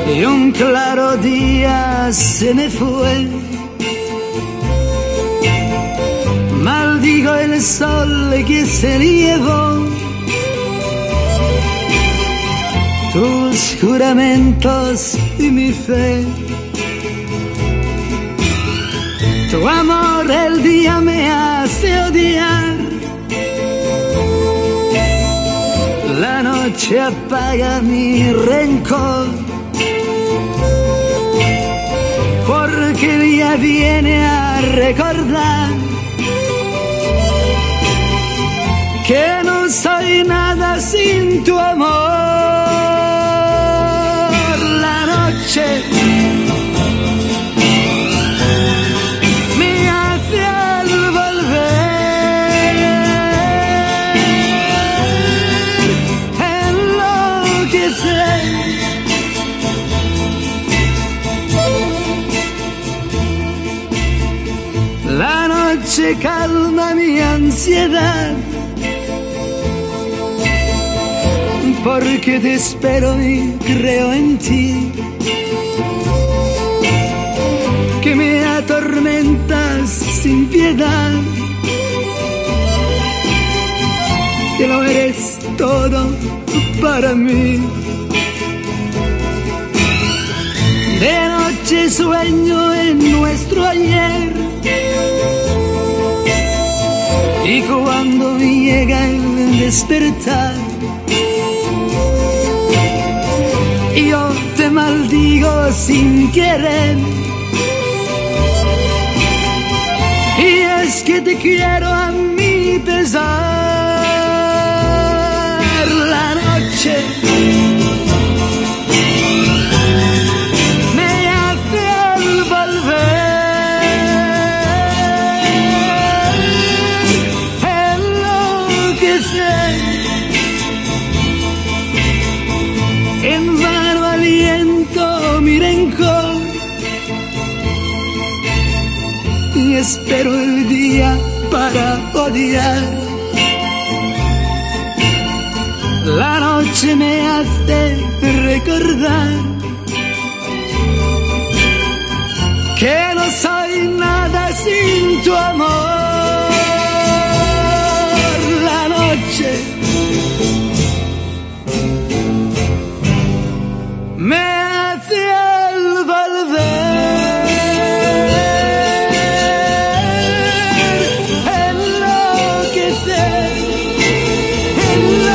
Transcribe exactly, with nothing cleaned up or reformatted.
y un claro día se me fue. Maldigo el sol que se llevó tus juramentos y mi fe. Tu amor el día me hace odiar, la noche apaga mi rencor, porque el día viene a recordar que no soy nada sin tu amor. La noche me hace al volver enloquecer. La noche calma mi ansiedad, porque te espero y creo en ti, que me atormentas sin piedad, que lo eres todo para mí. De noche sueño en nuestro ayer, y cuando llega el despertar, yo te maldigo sin querer. Y es que te quiero a mi pesar. La noche me hace al volver enloquecer. En vano aliento mi rencor y espero el día para odiar. La noche me hace recordar que no soy nada sin tu amor. La noche me hace al volver enloquecer, enloquecer.